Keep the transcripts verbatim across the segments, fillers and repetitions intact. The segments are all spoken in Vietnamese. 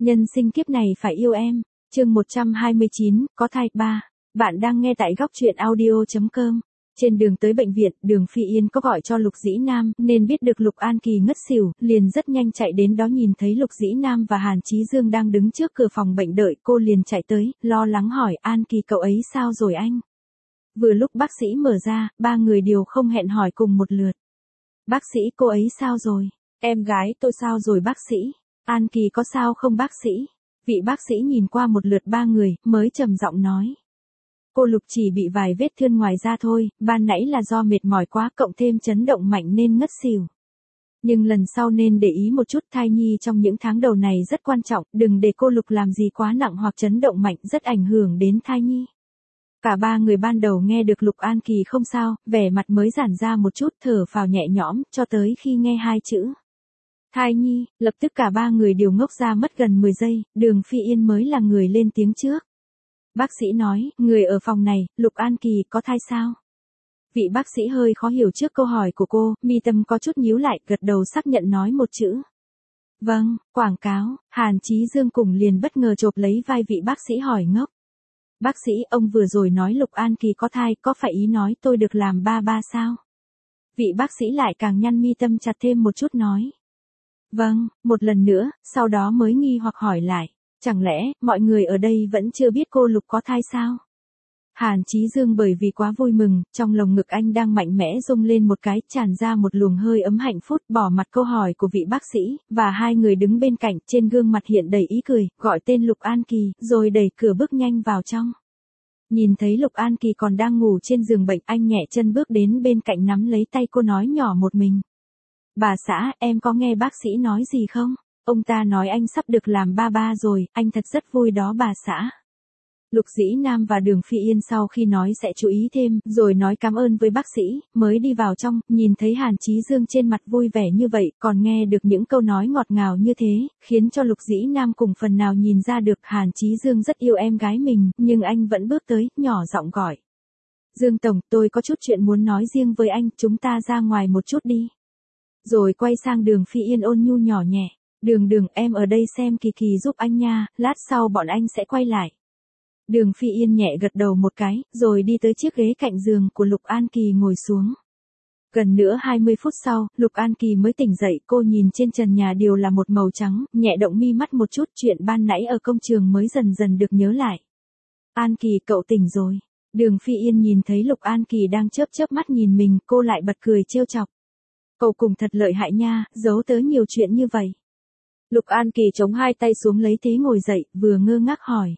Nhân sinh kiếp này phải yêu em. Chương một trăm hai mươi chín, có thai ba. Bạn đang nghe tại góc truyện audio chấm com. Trên đường tới bệnh viện, Đường Phi Yên có gọi cho Lục Dĩ Nam, nên biết được Lục An Kỳ ngất xỉu, liền rất nhanh chạy đến đó, nhìn thấy Lục Dĩ Nam và Hàn Chí Dương đang đứng trước cửa phòng bệnh đợi, cô liền chạy tới, lo lắng hỏi: An Kỳ cậu ấy sao rồi anh? Vừa lúc bác sĩ mở ra, ba người đều không hẹn hỏi cùng một lượt. Bác sĩ, cô ấy sao rồi? Em gái tôi sao rồi bác sĩ? An Kỳ có sao không bác sĩ? Vị bác sĩ nhìn qua một lượt ba người, mới trầm giọng nói. Cô Lục chỉ bị vài vết thương ngoài da thôi, ban nãy là do mệt mỏi quá cộng thêm chấn động mạnh nên ngất xỉu. Nhưng lần sau nên để ý một chút, thai nhi trong những tháng đầu này rất quan trọng, đừng để cô Lục làm gì quá nặng hoặc chấn động mạnh rất ảnh hưởng đến thai nhi. Cả ba người ban đầu nghe được Lục An Kỳ không sao, vẻ mặt mới giãn ra một chút, thở phào nhẹ nhõm, cho tới khi nghe hai chữ thai nhi, lập tức cả ba người đều ngốc ra mất gần mười giây, Đường Phi Yên mới là người lên tiếng trước. Bác sĩ nói, người ở phòng này, Lục An Kỳ có thai sao? Vị bác sĩ hơi khó hiểu trước câu hỏi của cô, mi tâm có chút nhíu lại, gật đầu xác nhận nói một chữ. Vâng, quảng cáo. Hàn Chí Dương cùng liền bất ngờ chộp lấy vai vị bác sĩ hỏi ngốc. Bác sĩ, ông vừa rồi nói Lục An Kỳ có thai, có phải ý nói tôi được làm ba ba sao? Vị bác sĩ lại càng nhăn mi tâm chặt thêm một chút nói. Vâng, một lần nữa, sau đó mới nghi hoặc hỏi lại. Chẳng lẽ, mọi người ở đây vẫn chưa biết cô Lục có thai sao? Hàn Chí Dương bởi vì quá vui mừng, trong lồng ngực anh đang mạnh mẽ rung lên một cái, tràn ra một luồng hơi ấm hạnh phúc, bỏ mặt câu hỏi của vị bác sĩ, và hai người đứng bên cạnh, trên gương mặt hiện đầy ý cười, gọi tên Lục An Kỳ, rồi đẩy cửa bước nhanh vào trong. Nhìn thấy Lục An Kỳ còn đang ngủ trên giường bệnh, anh nhẹ chân bước đến bên cạnh nắm lấy tay cô nói nhỏ một mình. Bà xã, em có nghe bác sĩ nói gì không? Ông ta nói anh sắp được làm ba ba rồi, anh thật rất vui đó bà xã. Lục Dĩ Nam và Đường Phi Yên sau khi nói sẽ chú ý thêm, rồi nói cảm ơn với bác sĩ, mới đi vào trong, nhìn thấy Hàn Chí Dương trên mặt vui vẻ như vậy, còn nghe được những câu nói ngọt ngào như thế, khiến cho Lục Dĩ Nam cùng phần nào nhìn ra được Hàn Chí Dương rất yêu em gái mình, nhưng anh vẫn bước tới, nhỏ giọng gọi. Dương Tổng, tôi có chút chuyện muốn nói riêng với anh, chúng ta ra ngoài một chút đi. Rồi quay sang Đường Phi Yên ôn nhu nhỏ nhẹ. Đường Đường, em ở đây xem Kỳ Kỳ giúp anh nha, lát sau bọn anh sẽ quay lại. Đường Phi Yên nhẹ gật đầu một cái, rồi đi tới chiếc ghế cạnh giường của Lục An Kỳ ngồi xuống. Gần nữa hai mươi phút sau, Lục An Kỳ mới tỉnh dậy, cô nhìn trên trần nhà đều là một màu trắng, nhẹ động mi mắt một chút, chuyện ban nãy ở công trường mới dần dần được nhớ lại. An Kỳ, cậu tỉnh rồi. Đường Phi Yên nhìn thấy Lục An Kỳ đang chớp chớp mắt nhìn mình, cô lại bật cười trêu chọc. Cậu cùng thật lợi hại nha, giấu tớ nhiều chuyện như vậy. Lục An Kỳ chống hai tay xuống lấy thế ngồi dậy, vừa ngơ ngác hỏi.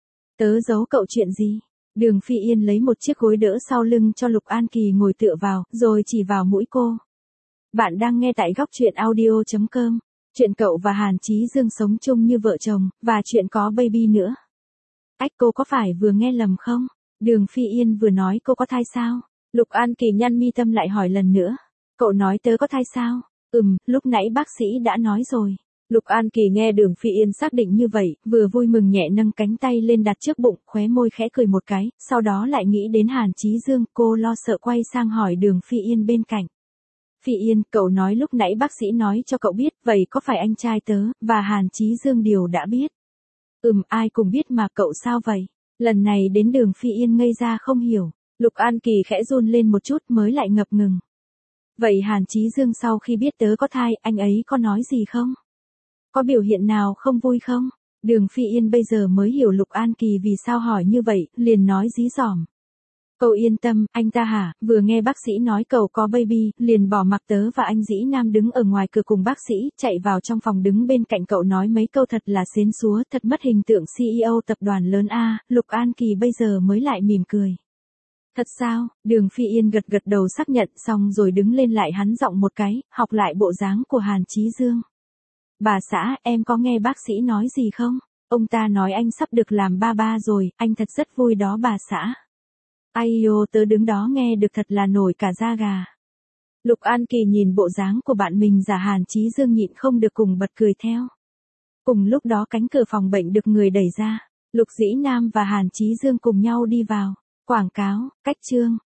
Tớ giấu cậu chuyện gì? Đường Phi Yên lấy một chiếc gối đỡ sau lưng cho Lục An Kỳ ngồi tựa vào, rồi chỉ vào mũi cô. Bạn đang nghe tại góc truyện audio chấm com. Chuyện cậu và Hàn Chí Dương sống chung như vợ chồng, và chuyện có baby nữa. Ách, cô có phải vừa nghe lầm không? Đường Phi Yên vừa nói cô có thai sao? Lục An Kỳ nhăn mi tâm lại hỏi lần nữa. Cậu nói tớ có thai sao? Ừm, lúc nãy bác sĩ đã nói rồi. Lục An Kỳ nghe Đường Phi Yên xác định như vậy, vừa vui mừng nhẹ nâng cánh tay lên đặt trước bụng, khóe môi khẽ cười một cái, sau đó lại nghĩ đến Hàn Chí Dương, cô lo sợ quay sang hỏi Đường Phi Yên bên cạnh. Phi Yên, cậu nói lúc nãy bác sĩ nói cho cậu biết, vậy có phải anh trai tớ, và Hàn Chí Dương đều đã biết? Ừm, ai cùng biết mà cậu sao vậy? Lần này đến Đường Phi Yên ngây ra không hiểu, Lục An Kỳ khẽ run lên một chút mới lại ngập ngừng. Vậy Hàn Chí Dương sau khi biết tớ có thai, anh ấy có nói gì không? Có biểu hiện nào không vui không? Đường Phi Yên bây giờ mới hiểu Lục An Kỳ vì sao hỏi như vậy, liền nói dí dỏm. Cậu yên tâm, anh ta hả, vừa nghe bác sĩ nói cậu có baby, liền bỏ mặc tớ và anh Dĩ Nam đứng ở ngoài cửa cùng bác sĩ, chạy vào trong phòng đứng bên cạnh cậu nói mấy câu thật là xến xúa, thật mất hình tượng xê e ô tập đoàn lớn A, Lục An Kỳ bây giờ mới lại mỉm cười. Thật sao? Đường Phi Yên gật gật đầu xác nhận xong rồi đứng lên lại hắn giọng một cái, học lại bộ dáng của Hàn Chí Dương. Bà xã, em có nghe bác sĩ nói gì không? Ông ta nói anh sắp được làm ba ba rồi, anh thật rất vui đó bà xã. Ai yêu, tớ đứng đó nghe được thật là nổi cả da gà. Lục An Kỳ nhìn bộ dáng của bạn mình giả Hàn Chí Dương nhịn không được cùng bật cười theo. Cùng lúc đó cánh cửa phòng bệnh được người đẩy ra, Lục Dĩ Nam và Hàn Chí Dương cùng nhau đi vào. Quảng cáo, cách chương.